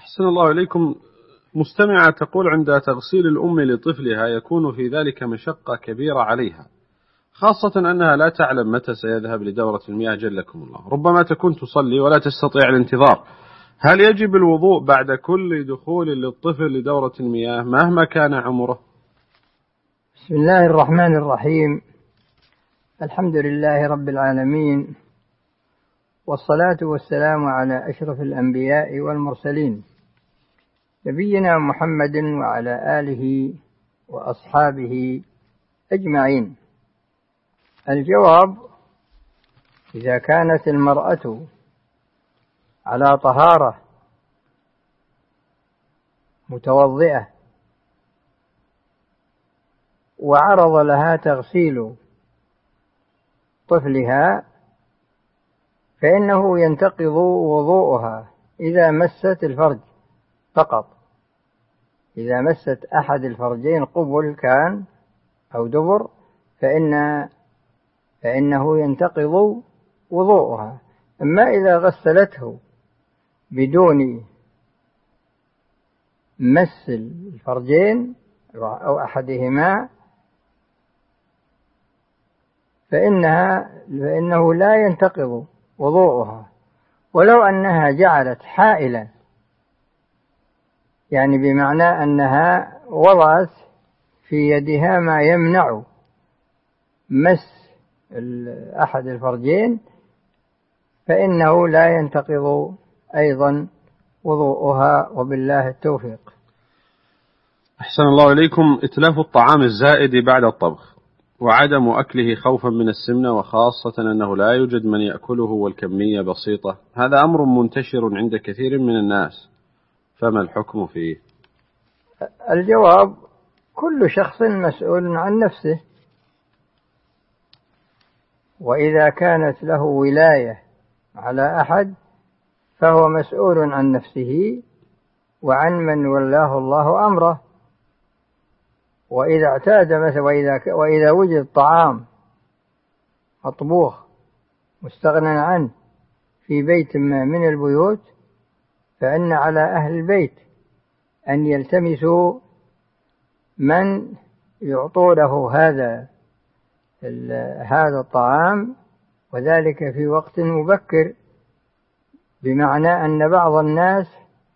أحسن الله إليكم. مستمعة تقول: عند تغسيل الأم لطفلها يكون في ذلك مشقة كبيرة عليها، خاصة أنها لا تعلم متى سيذهب لدورة المياه جلكم الله، ربما تكون تصلي ولا تستطيع الانتظار. هل يجب الوضوء بعد كل دخول للطفل لدورة المياه مهما كان عمره؟ بسم الله الرحمن الرحيم. الحمد لله رب العالمين، والصلاة والسلام على أشرف الأنبياء والمرسلين، نبينا محمد وعلى آله وأصحابه أجمعين. الجواب: إذا كانت المرأة على طهارة متوضئة وعرض لها تغسيل طفلها فإنه ينتقض وضوءها إذا مست الفرج فقط. إذا مست أحد الفرجين قبل كان أو دبر فإنه ينتقض وضوءها. أما إذا غسلته بدون مس الفرجين أو أحدهما فإنه لا ينتقض وضوءها، ولو أنها جعلت حائلا، يعني بمعنى أنها وضعت في يدها ما يمنع مس أحد الفرجين فإنه لا ينتقض أيضا وضوءها، وبالله التوفيق. أحسن الله إليكم. إتلاف الطعام الزائد بعد الطبخ وعدم أكله خوفا من السمنة، وخاصة أنه لا يوجد من يأكله والكمية بسيطة، هذا أمر منتشر عند كثير من الناس، فما الحكم فيه؟ الجواب: كل شخص مسؤول عن نفسه، وإذا كانت له ولاية على أحد فهو مسؤول عن نفسه وعن من ولاه الله أمره. وإذا اعتاد مثلا وإذا وجد طعام مطبوخ مستغنى عنه في بيت ما من البيوت فإن على أهل البيت أن يلتمسوا من يعطونه هذا الطعام، وذلك في وقت مبكر، بمعنى أن بعض الناس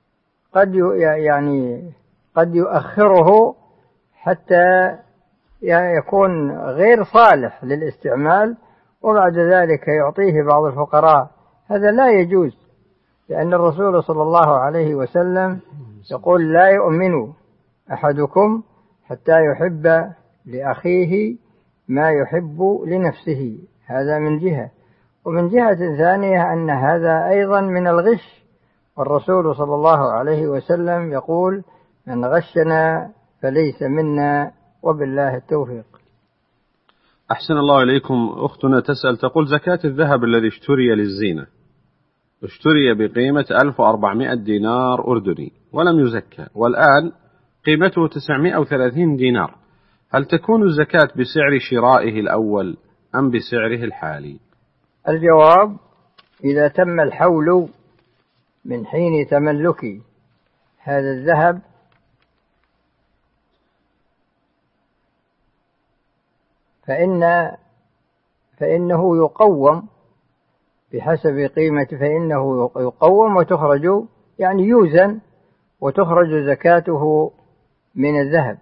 قد يؤخره حتى يكون غير صالح للاستعمال وبعد ذلك يعطيه بعض الفقراء. هذا لا يجوز، لأن الرسول صلى الله عليه وسلم يقول: لا يؤمن أحدكم حتى يحب لأخيه ما يحب لنفسه. هذا من جهة، ومن جهة ثانية أن هذا أيضا من الغش، والرسول صلى الله عليه وسلم يقول: من غشنا فليس منا، وبالله التوفيق. أحسن الله إليكم. أختنا تسأل تقول: زكاة الذهب الذي اشتري للزينة اشتري بقيمة 1400 دينار أردني ولم يزكى، والآن قيمته 930 دينار، هل تكون الزكاة بسعر شرائه الأول أم بسعره الحالي؟ الجواب: إذا تم الحول من حين تملك هذا الذهب فإنه يقوم بحسب قيمته، فإنه يقوم وتخرج، يعني يوزن وتخرج زكاته من الذهب،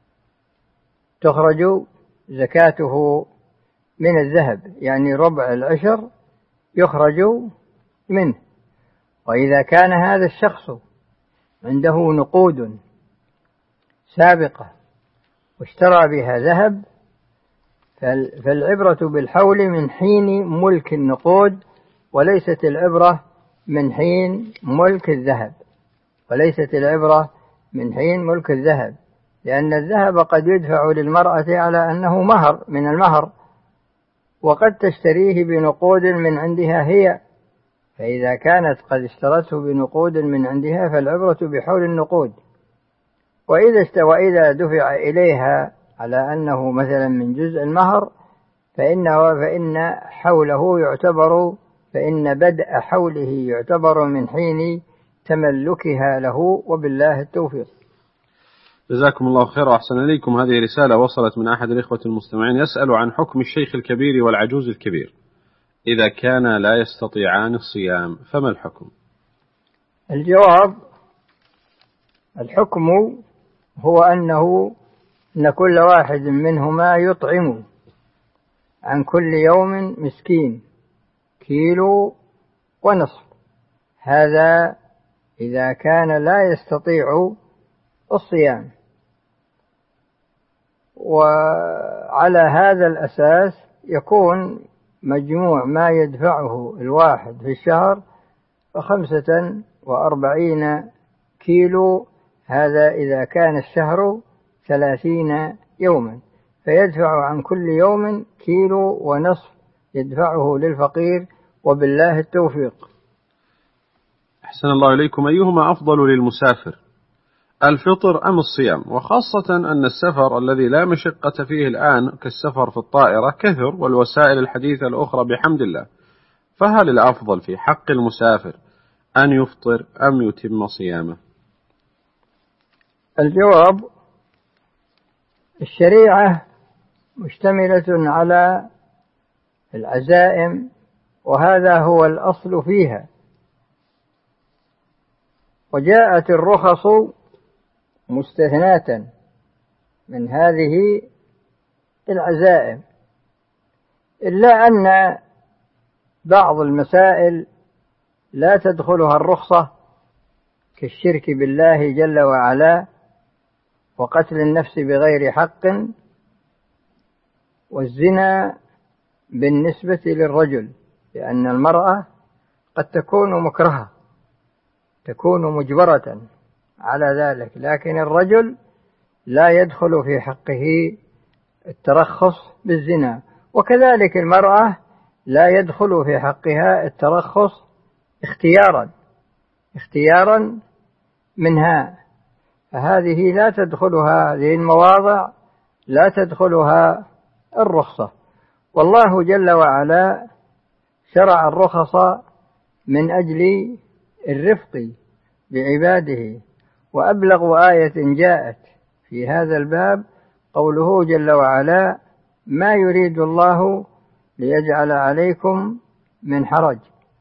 تخرج زكاته من الذهب، يعني ربع العشر يخرج منه. وإذا كان هذا الشخص عنده نقود سابقة واشترى بها ذهب فالعبرة بالحول من حين ملك النقود، وليست العبرة من حين ملك الذهب، وليست العبرة من حين ملك الذهب، لأن الذهب قد يدفع للمرأة على أنه مهر من المهر، وقد تشتريه بنقود من عندها هي، فإذا كانت قد اشترته بنقود من عندها فالعبرة بحول النقود. وإذا دفع إليها على أنه مثلا من جزء المهر فإن بدء حوله يعتبر من حين تملكها له، وبالله التوفيق. جزاكم الله خير وأحسن إليكم. هذه رسالة وصلت من أحد الإخوة المستمعين يسأل عن حكم الشيخ الكبير والعجوز الكبير إذا كان لا يستطيعان الصيام، فما الحكم؟ الجواب: الحكم هو أن كل واحد منهما يطعم عن كل يوم مسكين 1.5 كيلو. هذا إذا كان لا يستطيع الصيام. وعلى هذا الأساس يكون مجموع ما يدفعه الواحد في الشهر 45 كيلو. هذا إذا كان الشهر 30 يوما، فيدفع عن كل يوم 1.5 كيلو يدفعه للفقير، وبالله التوفيق. أحسن الله إليكم. أيهما أفضل للمسافر، الفطر أم الصيام؟ وخاصة أن السفر الذي لا مشقة فيه الآن كالسفر في الطائرة كثر، والوسائل الحديثة الأخرى بحمد الله، فهل الأفضل في حق المسافر أن يفطر أم يتم صيامه؟ الجواب: الشريعة مشتملة على العزائم، وهذا هو الأصل فيها، وجاءت الرخص مستثناة من هذه العزائم، إلا أن بعض المسائل لا تدخلها الرخصة، كالشرك بالله جل وعلا، وقتل النفس بغير حق، والزنا بالنسبة للرجل، لأن المرأة قد تكون مكرهة، تكون مجبرة على ذلك، لكن الرجل لا يدخل في حقه الترخص بالزنا، وكذلك المرأة لا يدخل في حقها الترخص اختيارا منها. فهذه لا تدخلها، هذه المواضع لا تدخلها الرخصة. والله جل وعلا شرع الرخص من أجل الرفق بعباده، وأبلغ آية جاءت في هذا الباب قوله جل وعلا: ما يريد الله ليجعل عليكم من حرج.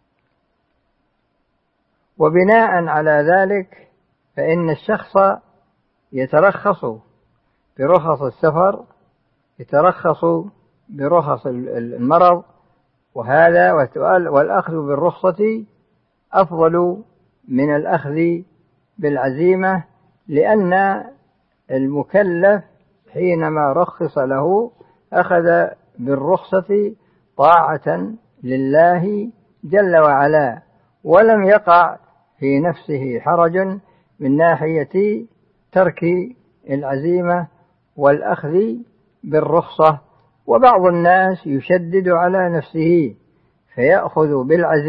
وبناء على ذلك فإن الشخص يترخص برخص السفر، يترخص برخص المرض، وهذا والأخذ بالرخصة أفضل من الأخذ بالعزيمة، لأن المكلف حينما رخص له أخذ بالرخصة طاعة لله جل وعلا، ولم يقع في نفسه حرج من ناحية ترك العزيمة والأخذ بالرخصة. وبعض الناس يشدد على نفسه فيأخذ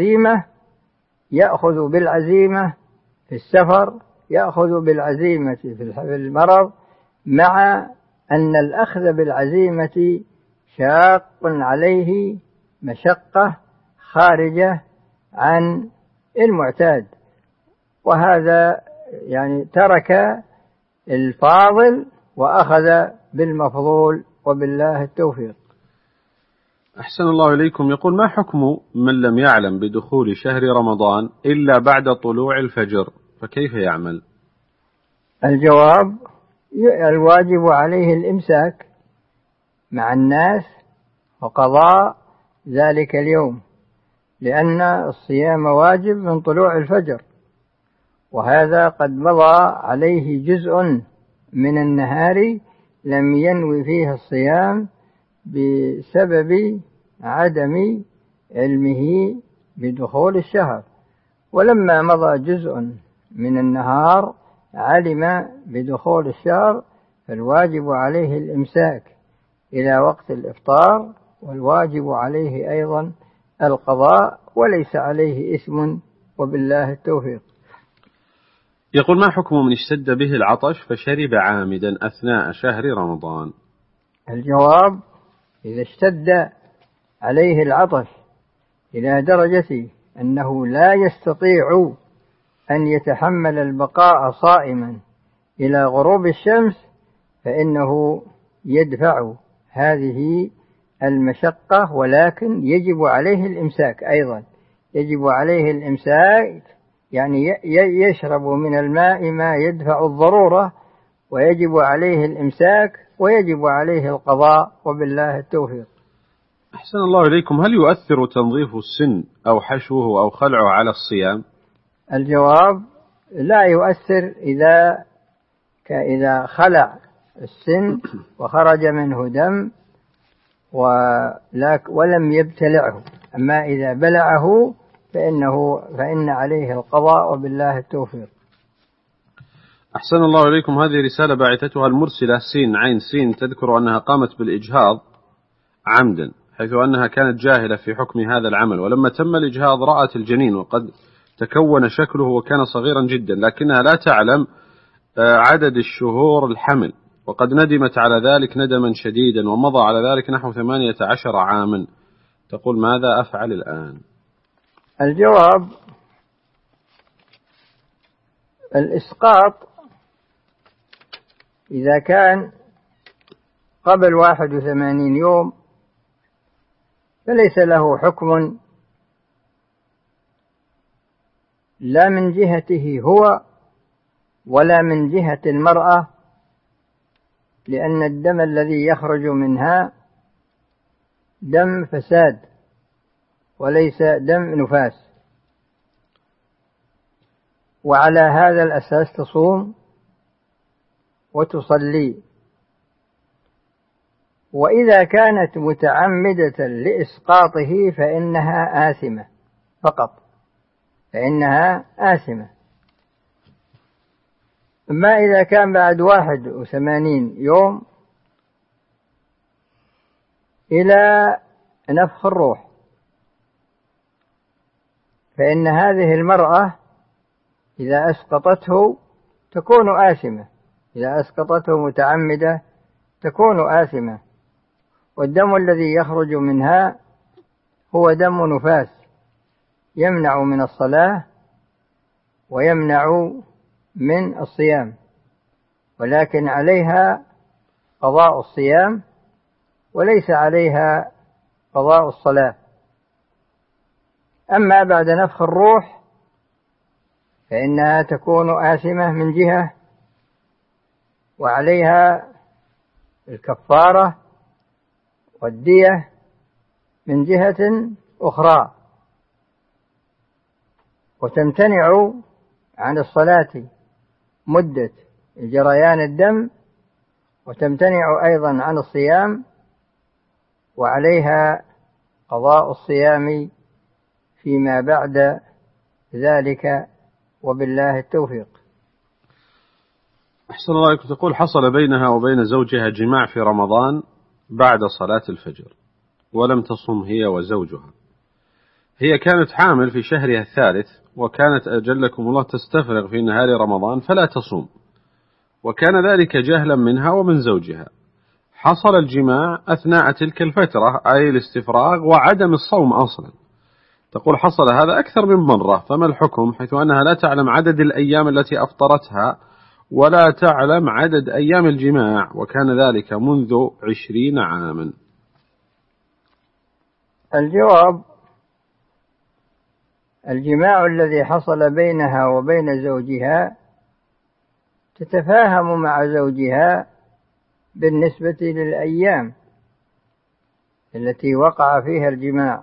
بالعزيمة في السفر، يأخذ بالعزيمة في المرض، مع أن الأخذ بالعزيمة شاق عليه مشقة خارجة عن المعتاد، وهذا يعني ترك الفاضل وأخذ بالمفضول، وبالله التوفيق. أحسن الله إليكم. يقول: ما حكم من لم يعلم بدخول شهر رمضان إلا بعد طلوع الفجر، فكيف يعمل؟ الجواب: الواجب عليه الإمساك مع الناس وقضاء ذلك اليوم، لأن الصيام واجب من طلوع الفجر، وهذا قد مضى عليه جزء من النهار لم ينوي فيه الصيام بسبب عدم علمه بدخول الشهر، ولما مضى جزء من النهار علم بدخول الشهر، فالواجب عليه الإمساك إلى وقت الإفطار، والواجب عليه أيضا القضاء، وليس عليه إثم، وبالله التوفيق. يقول: ما حكم من اشتد به العطش فشرب عامدا أثناء شهر رمضان؟ الجواب: إذا اشتد عليه العطش إلى درجة أنه لا يستطيع أن يتحمل البقاء صائما إلى غروب الشمس فإنه يدفع هذه المشقة، ولكن يجب عليه الإمساك أيضا، يجب عليه الإمساك، يعني يشرب من الماء ما يدفع الضرورة، ويجب عليه الإمساك، ويجب عليه القضاء، وبالله التوفيق. أحسن الله إليكم، هل يؤثر تنظيف السن أو حشوه أو خلعه على الصيام؟ الجواب لا يؤثر إذا خلع السن وخرج منه دم ولم يبتلعه، أما إذا بلعه فإن عليه القضاء، وبالله التوفيق. أحسن الله إليكم، هذه رسالة باعثتها المرسلة سين عين سين تذكر أنها قامت بالإجهاض عمدا، حيث أنها كانت جاهلة في حكم هذا العمل، ولما تم الإجهاض رأت الجنين وقد تكون شكله وكان صغيرا جدا، لكنها لا تعلم عدد الشهور الحمل، وقد ندمت على ذلك ندما شديدا، ومضى على ذلك نحو 18 عاما. تقول ماذا أفعل الآن؟ الجواب الإسقاط إذا كان قبل 81 يوم فليس له حكم لا من جهته هو ولا من جهة المرأة، لأن الدم الذي يخرج منها دم فساد وليس دم نفاس، وعلى هذا الأساس تصوم وتصلي. وإذا كانت متعمدة لإسقاطه فإنها آثمة فقط، فإنها آثمة. أما إذا كان بعد 81 يوم إلى نفخ الروح فإن هذه المرأة إذا أسقطته تكون آثمة، إذا أسقطته متعمدة تكون آثمة، والدم الذي يخرج منها هو دم نفاس يمنع من الصلاة ويمنع من الصيام، ولكن عليها قضاء الصيام وليس عليها قضاء الصلاة. أما بعد نفخ الروح فإنها تكون آثمة من جهة، وعليها الكفارة والدية من جهة أخرى، وتمتنع عن الصلاة مدة جريان الدم، وتمتنع أيضا عن الصيام، وعليها قضاء الصيام فيما بعد ذلك، وبالله التوفيق. أحسن الله عليكم، تقول حصل بينها وبين زوجها جماع في رمضان بعد صلاة الفجر، ولم تصم هي وزوجها. هي كانت حامل في شهرها الثالث، وكانت أجلكم الله تستفرغ في نهار رمضان فلا تصوم، وكان ذلك جهلا منها ومن زوجها. حصل الجماع أثناء تلك الفترة، أي الاستفراغ وعدم الصوم أصلا. تقول حصل هذا أكثر من مرة، فما الحكم حيث أنها لا تعلم عدد الأيام التي أفطرتها ولا تعلم عدد أيام الجماع، وكان ذلك منذ 20 عاما؟ الجواب الجماع الذي حصل بينها وبين زوجها تتفاهم مع زوجها بالنسبة للأيام التي وقع فيها الجماع،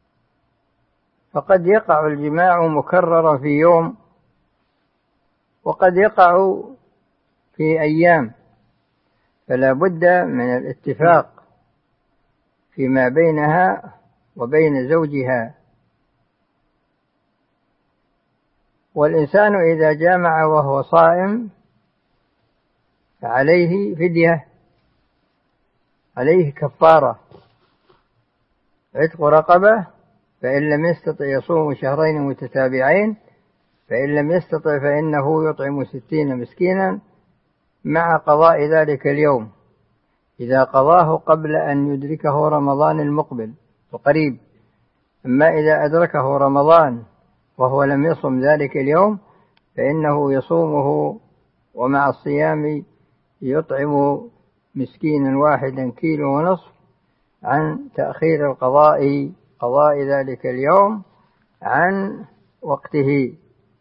فقد يقع الجماع مكررا في يوم، وقد يقع في أيام، فلا بد من الاتفاق فيما بينها وبين زوجها. والإنسان إذا جامع وهو صائم فعليه فدية، عليه كفارة عتق رقبة، فإن لم يستطع يصوم شهرين متتابعين، فإن لم يستطع فإنه يطعم 60 مسكينا مع قضاء ذلك اليوم إذا قضاه قبل أن يدركه رمضان المقبل القريب. أما إذا أدركه رمضان وهو لم يصم ذلك اليوم فإنه يصومه، ومع الصيام يطعم مسكينا واحدا 1.5 كيلو عن تأخير قضاء ذلك اليوم عن وقته.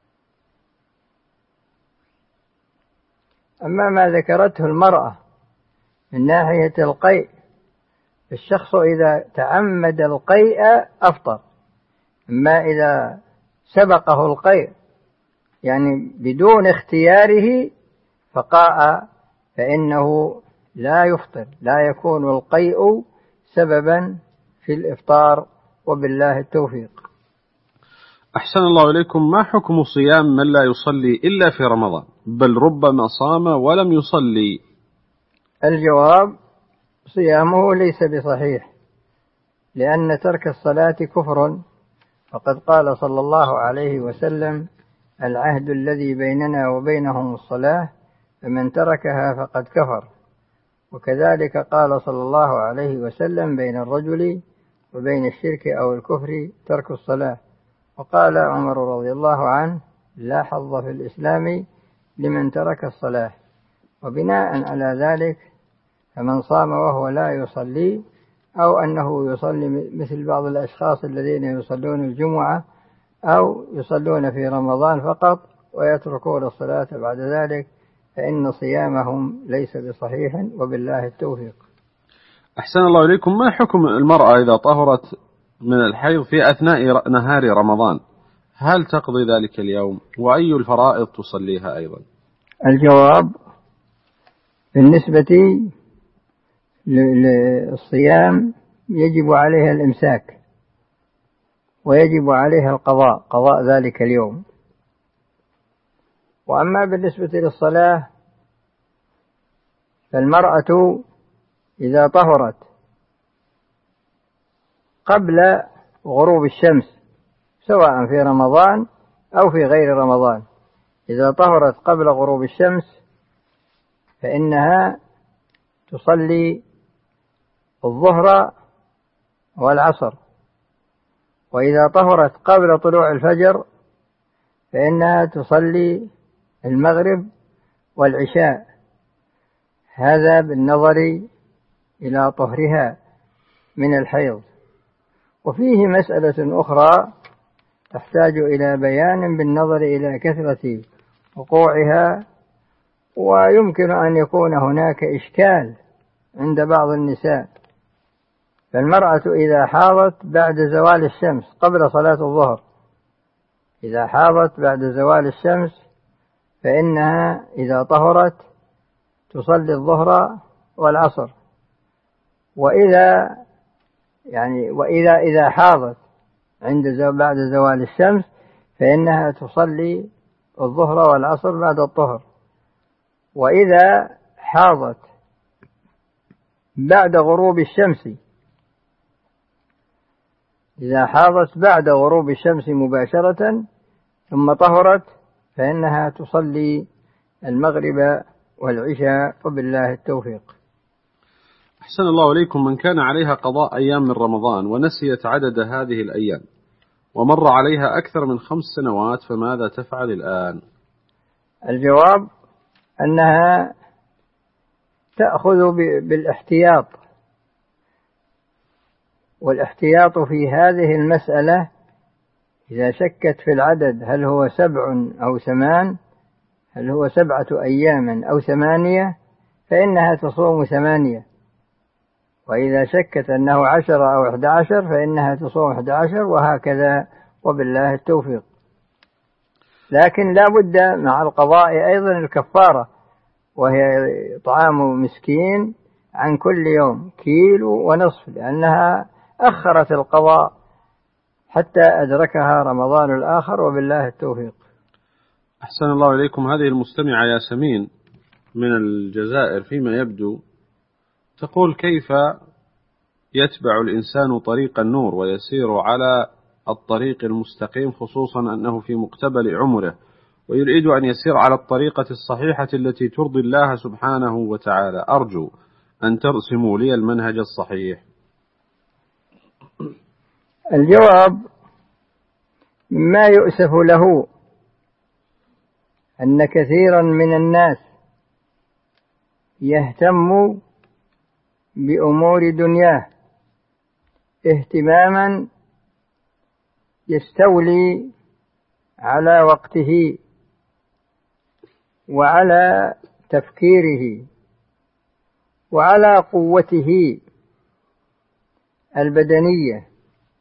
أما ما ذكرته المرأة من ناحية القيء، الشخص إذا تعمد القيء أفطر، أما إذا سبقه القيء يعني بدون اختياره فقاء فإنه لا يفطر، لا يكون القيء سببا في الإفطار، وبالله التوفيق. أحسن الله إليكم. ما حكم صيام من لا يصلي إلا في رمضان بل ربما صام ولم يصلي؟ الجواب: صيامه ليس بصحيح، لأن ترك الصلاة كفر، فقد قال صلى الله عليه وسلم: العهد الذي بيننا وبينهم الصلاة، فمن تركها فقد كفر. وكذلك قال صلى الله عليه وسلم: بين الرجل وبين الشرك أو الكفر ترك الصلاة. وقال عمر رضي الله عنه: لا حظ في الإسلام لمن ترك الصلاة. وبناء على ذلك فمن صام وهو لا يصلي، أو أنه يصلي مثل بعض الأشخاص الذين يصلون الجمعة أو يصلون في رمضان فقط ويتركون الصلاة بعد ذلك، فإن صيامهم ليس بصحيح، وبالله التوفيق. أحسن الله إليكم. ما حكم المرأة إذا طهرت من الحيض في أثناء نهار رمضان؟ هل تقضي ذلك اليوم؟ وأي الفرائض تصليها أيضا؟ الجواب: بالنسبة للصيام يجب عليها الإمساك، ويجب عليها قضاء ذلك اليوم. وأما بالنسبة للصلاة فالمرأة إذا طهرت قبل غروب الشمس سواء في رمضان أو في غير رمضان، إذا طهرت قبل غروب الشمس فإنها تصلي الظهر والعصر، وإذا طهرت قبل طلوع الفجر فإنها تصلي المغرب والعشاء، هذا بالنظر إلى طهرها من الحيض. وفيه مسألة أخرى تحتاج إلى بيان بالنظر إلى كثرة وقوعها، ويمكن أن يكون هناك إشكال عند بعض النساء. فالمرأة إذا حاضت بعد زوال الشمس قبل صلاة الظهر، إذا حاضت بعد زوال الشمس فإنها إذا طهرت تصلي الظهر والعصر، وإذا حاضت بعد زوال الشمس فإنها تصلي الظهر والعصر بعد الطهر. وإذا حاضت بعد غروب الشمس، إذا حاضت بعد غروب الشمس مباشرة ثم طهرت فإنها تصلي المغرب والعشاء، وبالله التوفيق. أحسن الله إليكم. من كان عليها قضاء أيام من رمضان ونسيت عدد هذه الأيام ومر عليها أكثر من 5 سنوات، فماذا تفعل الآن؟ الجواب: أنها تأخذ بالاحتياط، والاحتياط في هذه المسألة إذا شكت في العدد هل هو 7 أو 8، هل هو 7 أيام أو 8، فإنها تصوم 8، وإذا شكت أنه 10 أو 11 فإنها تصوم 11، وهكذا، وبالله التوفيق. لكن لا بد مع القضاء أيضا الكفارة، وهي طعام مسكين عن كل يوم 1.5 كيلو، لأنها أخرت القضاء حتى أدركها رمضان الآخر، وبالله التوفيق. أحسن الله إليكم. هذه المستمعة ياسمين من الجزائر فيما يبدو تقول: كيف يتبع الإنسان طريق النور ويسير على الطريق المستقيم، خصوصا أنه في مقتبل عمره، ويريد أن يسير على الطريقة الصحيحة التي ترضي الله سبحانه وتعالى؟ أرجو أن ترسموا لي المنهج الصحيح. الجواب: ما يؤسف له أن كثيرا من الناس يهتم بأمور دنياه اهتماما يستولي على وقته وعلى تفكيره وعلى قوته البدنية،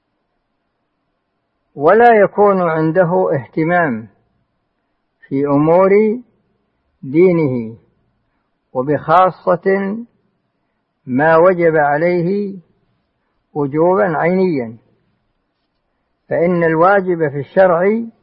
ولا يكون عنده اهتمام في أمور دينه، وبخاصة ما وجب عليه وجوبا عينيا. فإن الواجب في الشرع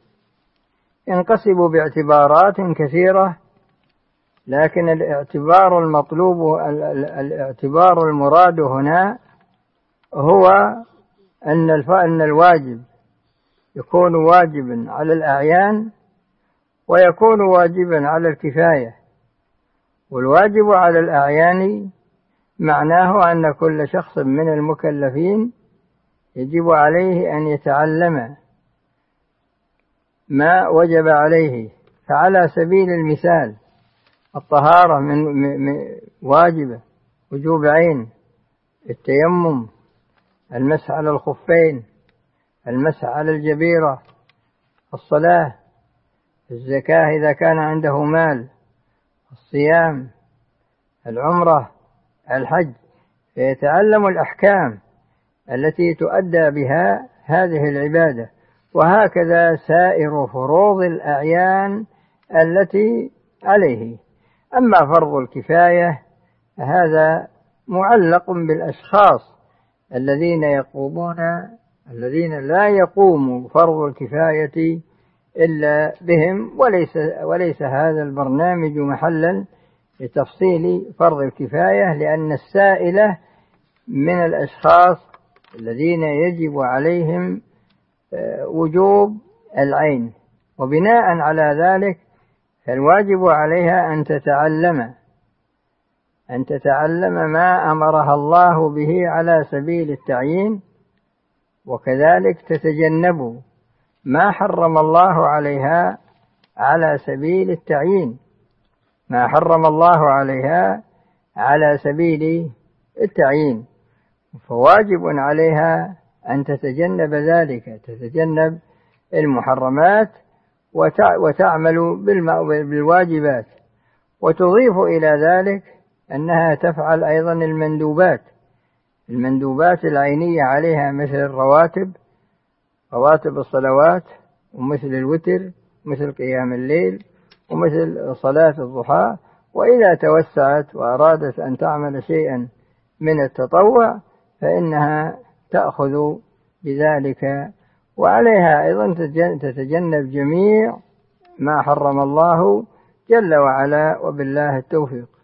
ينقسم باعتبارات كثيرة، لكن الاعتبار المطلوب الاعتبار المراد هنا هو أن الواجب يكون واجبا على الأعيان ويكون واجبا على الكفاية. والواجب على الأعيان معناه أن كل شخص من المكلفين يجب عليه أن يتعلم ما وجب عليه. فعلى سبيل المثال الطهارة من واجبة وجوب عين، التيمم، المسح على الخفين، المسح على الجبيرة، الصلاة، الزكاة إذا كان عنده مال، الصيام، العمرة، الحج، فيتعلم الأحكام التي تؤدى بها هذه العبادة. وهكذا سائر فروض الأعيان التي عليه. أما فرض الكفاية هذا معلق بالأشخاص الذين لا يقوم فرض الكفاية إلا بهم، وليس هذا البرنامج محلا لتفصيل فرض الكفاية، لأن السائلة من الأشخاص الذين يجب عليهم وجوب العين. وبناء على ذلك فالواجب عليها أن تتعلم ما أمرها الله به على سبيل التعيين، وكذلك تتجنب ما حرم الله عليها على سبيل التعيين، ما حرم الله عليها على سبيل التعيين. فواجب عليها أن تتجنب ذلك، تتجنب المحرمات وتعمل بالواجبات، وتضيف إلى ذلك أنها تفعل أيضا المندوبات العينية عليها، مثل رواتب الصلوات، ومثل الوتر، مثل قيام الليل، ومثل صلاة الضحى. وإذا توسعت وأرادت أن تعمل شيئا من التطوع فإنها تأخذ بذلك، وعليها أيضا تتجنب جميع ما حرم الله جل وعلا، وبالله التوفيق.